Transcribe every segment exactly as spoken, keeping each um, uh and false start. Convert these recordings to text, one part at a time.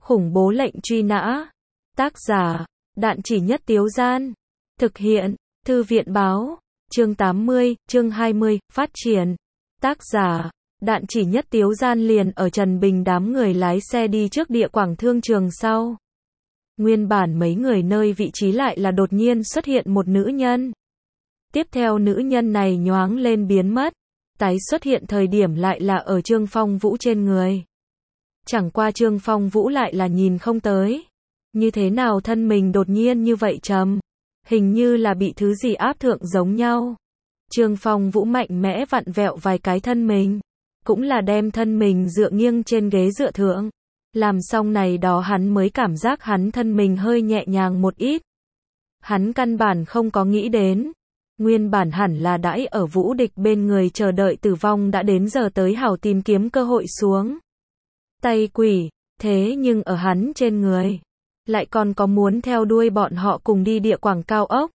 Khủng bố lệnh truy nã. Tác giả, Đạn Chỉ Nhất Tiếu Gian. Thực hiện, Thư viện Báo. Chương tám mươi, chương hai mươi, phát triển. Tác giả, Đạn Chỉ Nhất Tiếu Gian. Liền ở Trần Bình đám người lái xe đi trước địa quảng thương trường sau. Nguyên bản mấy người nơi vị trí lại là đột nhiên xuất hiện một nữ nhân. Tiếp theo nữ nhân này nhoáng lên biến mất. Tái xuất hiện thời điểm lại là ở Trương Phong Vũ trên người. Chẳng qua Trương Phong Vũ lại là nhìn không tới. Như thế nào thân mình đột nhiên như vậy trầm. Hình như là bị thứ gì áp thượng giống nhau. Trương Phong Vũ mạnh mẽ vặn vẹo vài cái thân mình. Cũng là đem thân mình dựa nghiêng trên ghế dựa thượng. Làm xong này đó hắn mới cảm giác hắn thân mình hơi nhẹ nhàng một ít. Hắn căn bản không có nghĩ đến. Nguyên bản hẳn là đãi ở Vũ Địch bên người chờ đợi tử vong đã đến giờ tới hảo tìm kiếm cơ hội xuống tay quỷ, thế nhưng ở hắn trên người, lại còn có muốn theo đuôi bọn họ cùng đi địa quảng cao ốc.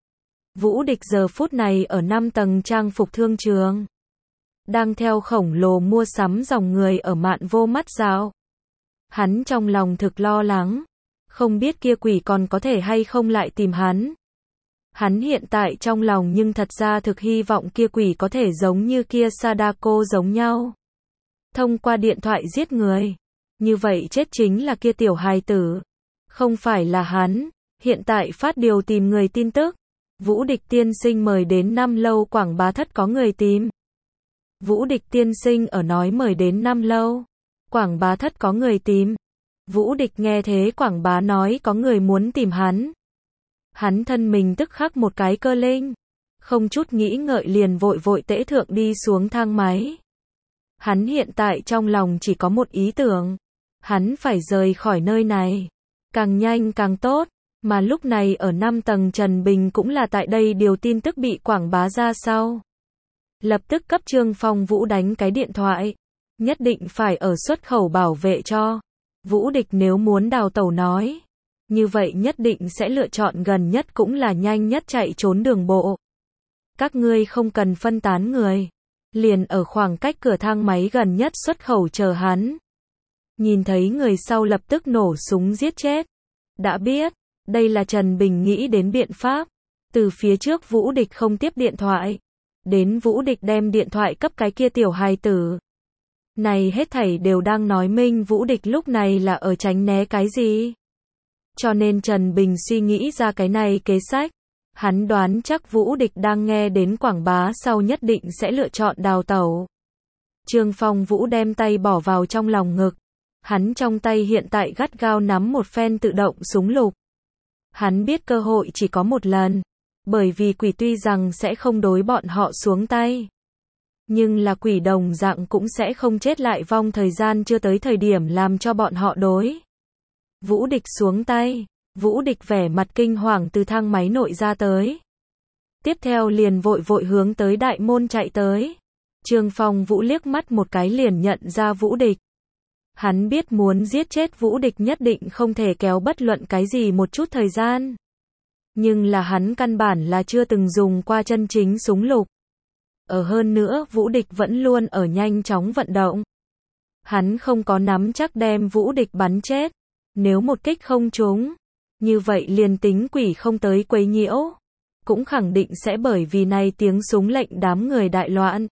Vũ Địch giờ phút này ở năm tầng trang phục thương trường, đang theo khổng lồ mua sắm dòng người ở mạn vô mắt dạo. Hắn trong lòng thực lo lắng, không biết kia quỷ còn có thể hay không lại tìm hắn. Hắn hiện tại trong lòng nhưng thật ra thực hy vọng kia quỷ có thể giống như kia Sadako giống nhau. Thông qua điện thoại giết người. Như vậy chết chính là kia tiểu hài tử. Không phải là hắn. Hiện tại phát điều tìm người tin tức. Vũ Địch tiên sinh mời đến năm lâu Quảng Bá Thất có người tìm. Vũ Địch tiên sinh ở nói mời đến năm lâu. Quảng Bá Thất có người tìm. Vũ Địch nghe thế Quảng Bá nói có người muốn tìm hắn. Hắn thân mình tức khắc một cái cơ linh. Không chút nghĩ ngợi liền vội vội tễ thượng đi xuống thang máy. Hắn hiện tại trong lòng chỉ có một ý tưởng. Hắn phải rời khỏi nơi này. Càng nhanh càng tốt. Mà lúc này ở năm tầng Trần Bình cũng là tại đây điều tin tức bị quảng bá ra sau. Lập tức cấp Trương Phong Vũ đánh cái điện thoại. Nhất định phải ở xuất khẩu bảo vệ cho. Vũ Địch nếu muốn đào tẩu nói. Như vậy nhất định sẽ lựa chọn gần nhất cũng là nhanh nhất chạy trốn đường bộ. Các ngươi không cần phân tán người. Liền ở khoảng cách cửa thang máy gần nhất xuất khẩu chờ hắn. Nhìn thấy người sau lập tức nổ súng giết chết. Đã biết, đây là Trần Bình nghĩ đến biện pháp. Từ phía trước Vũ Địch không tiếp điện thoại. Đến Vũ Địch đem điện thoại cấp cái kia tiểu hài tử. Này hết thảy đều đang nói minh Vũ Địch lúc này là ở tránh né cái gì. Cho nên Trần Bình suy nghĩ ra cái này kế sách. Hắn đoán chắc Vũ Địch đang nghe đến quảng bá sau nhất định sẽ lựa chọn đào tẩu. Trương Phong Vũ đem tay bỏ vào trong lòng ngực. Hắn trong tay hiện tại gắt gao nắm một phen tự động súng lục. Hắn biết cơ hội chỉ có một lần. Bởi vì quỷ tuy rằng sẽ không đối bọn họ xuống tay. Nhưng là quỷ đồng dạng cũng sẽ không chết lại vong thời gian chưa tới thời điểm làm cho bọn họ đối. Vũ Địch xuống tay. Vũ Địch vẻ mặt kinh hoàng từ thang máy nội ra tới. Tiếp theo liền vội vội hướng tới đại môn chạy tới. Trương Phong Vũ liếc mắt một cái liền nhận ra Vũ Địch. Hắn biết muốn giết chết Vũ Địch nhất định không thể kéo bất luận cái gì một chút thời gian. Nhưng là hắn căn bản là chưa từng dùng qua chân chính súng lục. Ở hơn nữa Vũ Địch vẫn luôn ở nhanh chóng vận động. Hắn không có nắm chắc đem Vũ Địch bắn chết. Nếu một kích không trúng, như vậy liền tính quỷ không tới quấy nhiễu, cũng khẳng định sẽ bởi vì này tiếng súng lệnh đám người đại loạn.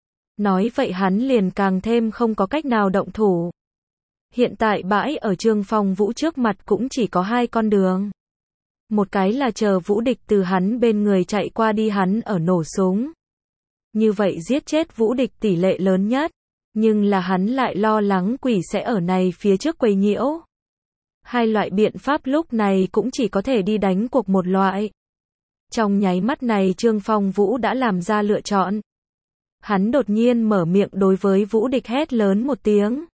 Nói vậy hắn liền càng thêm không có cách nào động thủ. Hiện tại bãi ở Trương Phong Vũ trước mặt cũng chỉ có hai con đường. Một cái là chờ Vũ Địch từ hắn bên người chạy qua đi hắn ở nổ súng. Như vậy giết chết Vũ Địch tỷ lệ lớn nhất. Nhưng là hắn lại lo lắng quỷ sẽ ở này phía trước quấy nhiễu. Hai loại biện pháp lúc này cũng chỉ có thể đi đánh cuộc một loại. Trong nháy mắt này Trương Phong Vũ đã làm ra lựa chọn. Hắn đột nhiên mở miệng đối với Vũ Địch hét lớn một tiếng.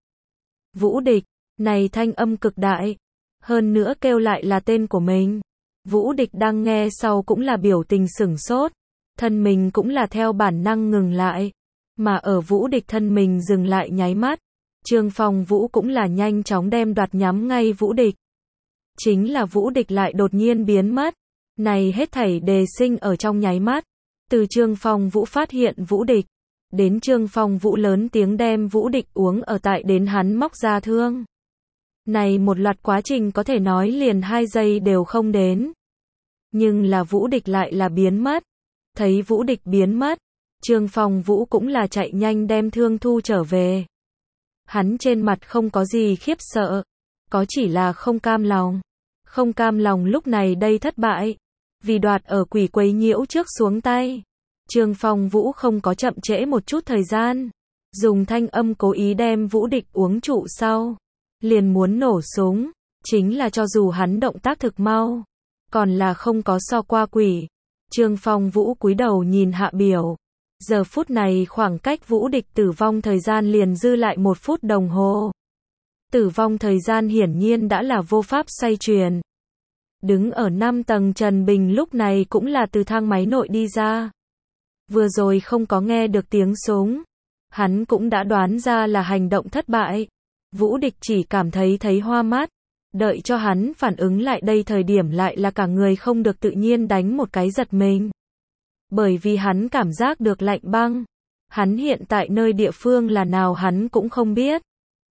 Vũ Địch, này thanh âm cực đại. Hơn nữa kêu lại là tên của mình. Vũ Địch đang nghe sau cũng là biểu tình sửng sốt. Thân mình cũng là theo bản năng ngừng lại. Mà ở Vũ Địch thân mình dừng lại nháy mắt. Trương Phong Vũ cũng là nhanh chóng đem đoạt nhắm ngay Vũ Địch. Chính là Vũ Địch lại đột nhiên biến mất. Này hết thảy đề sinh ở trong nháy mắt. Từ Trương Phong Vũ phát hiện Vũ Địch. Đến Trương Phong Vũ lớn tiếng đem Vũ Địch uống ở tại đến hắn móc ra thương. Này một loạt quá trình có thể nói liền hai giây đều không đến. Nhưng là Vũ Địch lại là biến mất. Thấy Vũ Địch biến mất, Trương Phong Vũ cũng là chạy nhanh đem thương thu trở về. Hắn trên mặt không có gì khiếp sợ, có chỉ là không cam lòng. Không cam lòng lúc này đây thất bại, vì đoạt ở quỷ quấy nhiễu trước xuống tay. Trương Phong Vũ không có chậm trễ một chút thời gian, dùng thanh âm cố ý đem Vũ Địch uống trụ sau, liền muốn nổ súng, chính là cho dù hắn động tác thực mau, còn là không có so qua quỷ. Trương Phong Vũ cúi đầu nhìn hạ biểu, giờ phút này khoảng cách Vũ Địch tử vong thời gian liền dư lại một phút đồng hồ. Tử vong thời gian hiển nhiên đã là vô pháp xoay chuyển. Đứng ở năm tầng Trần Bình lúc này cũng là từ thang máy nội đi ra. Vừa rồi không có nghe được tiếng súng, hắn cũng đã đoán ra là hành động thất bại. Vũ Địch chỉ cảm thấy thấy hoa mắt, đợi cho hắn phản ứng lại đây thời điểm lại là cả người không được tự nhiên đánh một cái giật mình. Bởi vì hắn cảm giác được lạnh băng, hắn hiện tại nơi địa phương là nào hắn cũng không biết.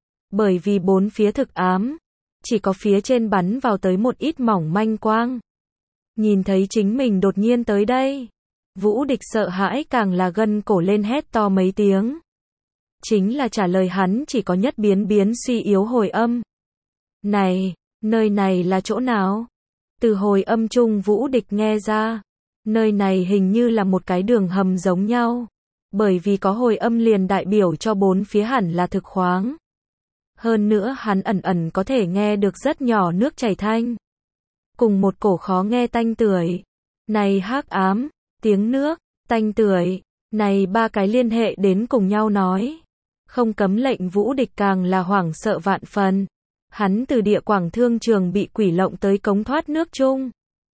Bởi vì bốn phía thực ám, chỉ có phía trên bắn vào tới một ít mỏng manh quang. Nhìn thấy chính mình đột nhiên tới đây, Vũ Địch sợ hãi càng là gân cổ lên hét to mấy tiếng. Chính là trả lời hắn chỉ có nhất biến biến suy yếu hồi âm. Này, nơi này là chỗ nào? Từ hồi âm chung Vũ Địch nghe ra, nơi này hình như là một cái đường hầm giống nhau. Bởi vì có hồi âm liền đại biểu cho bốn phía hẳn là thực khoáng. Hơn nữa hắn ẩn ẩn có thể nghe được rất nhỏ nước chảy thanh. Cùng một cổ khó nghe tanh tưởi. Này hắc ám, tiếng nước, tanh tưởi, này ba cái liên hệ đến cùng nhau nói. Không cấm lệnh Vũ Địch càng là hoảng sợ vạn phần. Hắn từ địa quảng thương trường bị quỷ lộng tới cống thoát nước chung.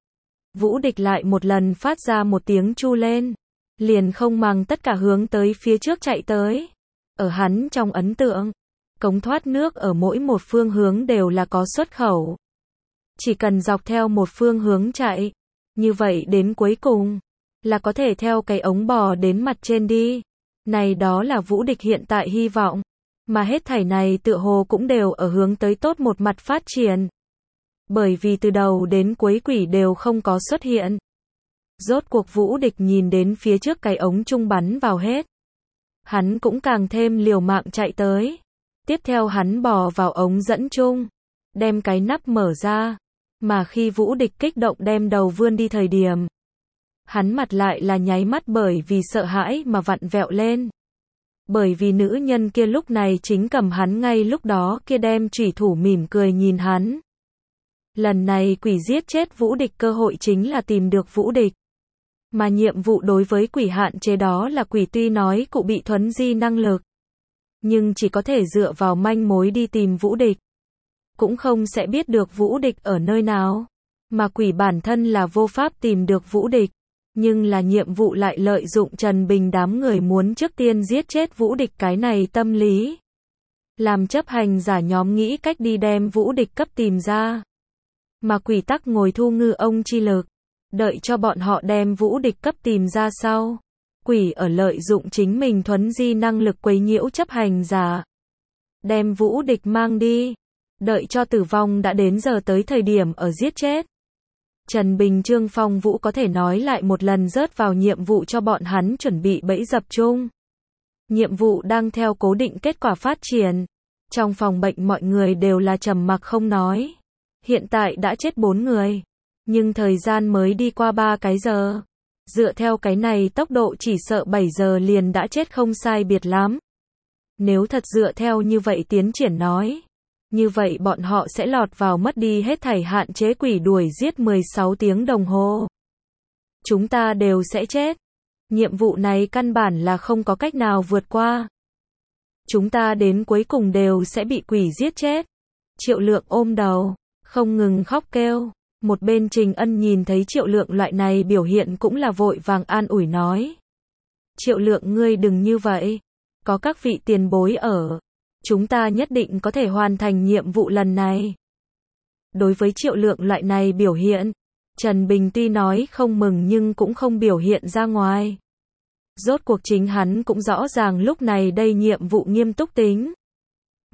Vũ Địch lại một lần phát ra một tiếng chu lên. Liền không màng tất cả hướng tới phía trước chạy tới. Ở hắn trong ấn tượng, cống thoát nước ở mỗi một phương hướng đều là có xuất khẩu. Chỉ cần dọc theo một phương hướng chạy, như vậy đến cuối cùng, là có thể theo cái ống bò đến mặt trên đi. Này đó là Vũ Địch hiện tại hy vọng, mà hết thảy này tựa hồ cũng đều ở hướng tới tốt một mặt phát triển. Bởi vì từ đầu đến cuối quỷ đều không có xuất hiện. Rốt cuộc Vũ Địch nhìn đến phía trước cái ống trung bắn vào hết. Hắn cũng càng thêm liều mạng chạy tới. Tiếp theo hắn bò vào ống dẫn chung, đem cái nắp mở ra, mà khi Vũ Địch kích động đem đầu vươn đi thời điểm, hắn mặt lại là nháy mắt bởi vì sợ hãi mà vặn vẹo lên. Bởi vì nữ nhân kia lúc này chính cầm hắn ngay lúc đó kia đem chủy thủ mỉm cười nhìn hắn. Lần này quỷ giết chết Vũ Địch cơ hội chính là tìm được Vũ Địch. Mà nhiệm vụ đối với quỷ hạn chế đó là quỷ tuy nói cụ bị thuấn di năng lực, nhưng chỉ có thể dựa vào manh mối đi tìm Vũ Địch. Cũng không sẽ biết được Vũ Địch ở nơi nào. Mà quỷ bản thân là vô pháp tìm được Vũ Địch. Nhưng là nhiệm vụ lại lợi dụng Trần Bình đám người muốn trước tiên giết chết Vũ Địch cái này tâm lý. Làm chấp hành giả nhóm nghĩ cách đi đem Vũ Địch cấp tìm ra. Mà quỷ tắc ngồi thu ngư ông chi lực. Đợi cho bọn họ đem Vũ Địch cấp tìm ra sau. Quỷ ở lợi dụng chính mình thuấn di năng lực quấy nhiễu chấp hành giả. Đem Vũ Địch mang đi. Đợi cho tử vong đã đến giờ tới thời điểm ở giết chết. Trần Bình Trương Phong Vũ có thể nói lại một lần rớt vào nhiệm vụ cho bọn hắn chuẩn bị bẫy dập chung. Nhiệm vụ đang theo cố định kết quả phát triển. Trong phòng bệnh mọi người đều là trầm mặc không nói. Hiện tại đã chết bốn người. Nhưng thời gian mới đi qua ba cái giờ. Dựa theo cái này tốc độ chỉ sợ bảy giờ liền đã chết không sai biệt lắm. Nếu thật dựa theo như vậy tiến triển nói, như vậy bọn họ sẽ lọt vào mất đi hết thảy hạn chế quỷ đuổi giết mười sáu tiếng đồng hồ. Chúng ta đều sẽ chết. Nhiệm vụ này căn bản là không có cách nào vượt qua. Chúng ta đến cuối cùng đều sẽ bị quỷ giết chết. Triệu Lượng ôm đầu, không ngừng khóc kêu. Một bên Trình Ân nhìn thấy Triệu Lượng loại này biểu hiện cũng là vội vàng an ủi nói. Triệu Lượng ngươi đừng như vậy. Có các vị tiền bối ở. Chúng ta nhất định có thể hoàn thành nhiệm vụ lần này. Đối với Triệu Lượng loại này biểu hiện, Trần Bình tuy nói không mừng nhưng cũng không biểu hiện ra ngoài. Rốt cuộc chính hắn cũng rõ ràng lúc này đây nhiệm vụ nghiêm túc tính.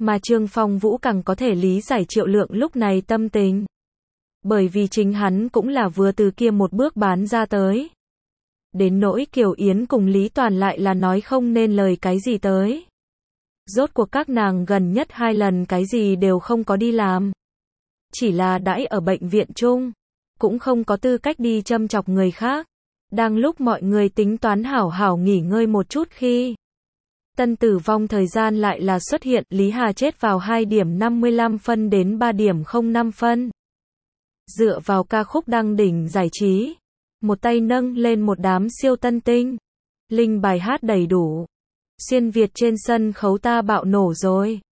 Mà Trương Phong Vũ càng có thể lý giải Triệu Lượng lúc này tâm tình. Bởi vì chính hắn cũng là vừa từ kia một bước bán ra tới. Đến nỗi Kiều Yến cùng Lý Toàn lại là nói không nên lời cái gì tới. Rốt cuộc các nàng gần nhất hai lần cái gì đều không có đi làm. Chỉ là đãi ở bệnh viện chung. Cũng không có tư cách đi châm chọc người khác. Đang lúc mọi người tính toán hảo hảo nghỉ ngơi một chút khi Tân tử vong thời gian lại là xuất hiện, Lý Hà chết vào hai điểm năm mươi lăm phân đến ba điểm không năm phân. Dựa vào ca khúc đăng đỉnh giải trí, một tay nâng lên một đám siêu tân tinh. Linh bài hát đầy đủ. Xuyên Việt trên sân khấu ta bạo nổ rồi.